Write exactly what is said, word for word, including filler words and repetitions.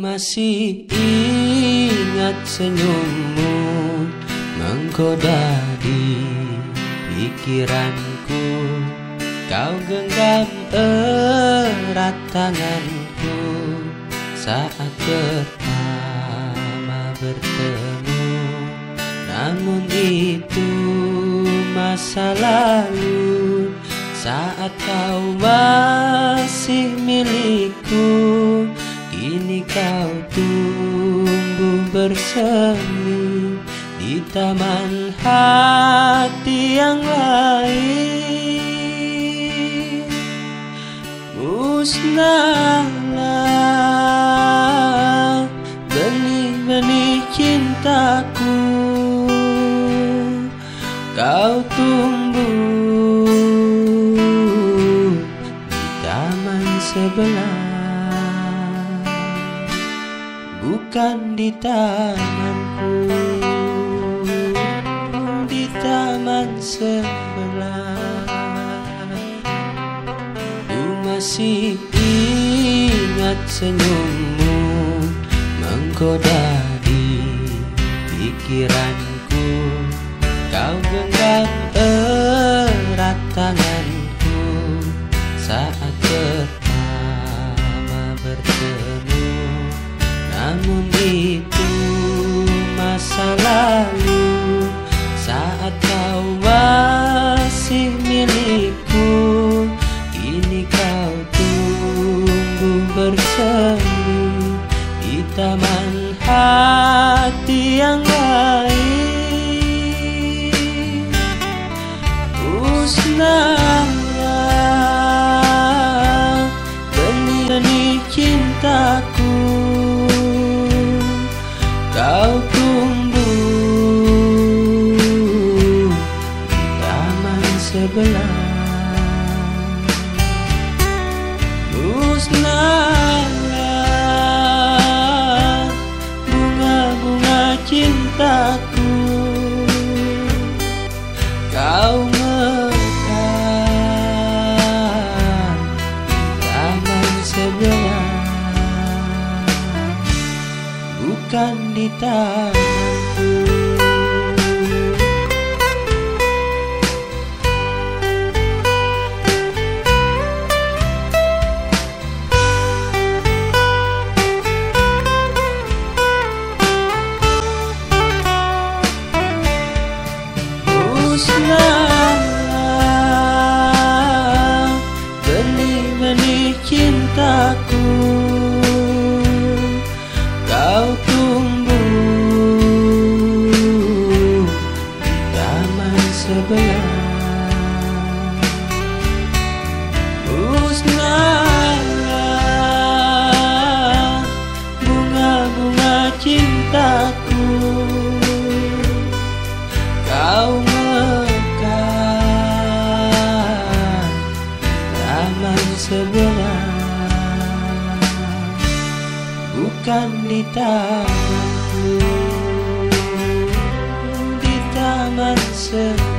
masih ingat senyummu menggoda di pikiranku. Kau genggam erat tanganku saat pertama bertemu. Namun itu masa lalu, saat kau masih milikku. Kini kau tumbuh bersemi di taman hati yang lain. Musnahlah benih-benih cintaku, kau tumbuh di taman sebelah, bukan di tamanku, di taman sebelah. Ku masih ingat senyummu menggoda di pikiranku. Kau genggam erat tanganku saat pertama bertemu. Namun itu masa lalu, saat kau masih milikku. Kini kau tumbuh bersemi di taman hati yang lain. Musnahlah benih-benih cintaku, kau tumbuh di taman sebelah. Musnahlah bunga-bunga cintaku, kau mekar di taman sebelah, bukan di tamanku. Musnahlah benih-benih cintaku, kau tumbuh di taman sebelah. Musnahlah bunga-bunga cintaku, kau mekar di taman sebelah, bukan di tamanku, di taman sebelah.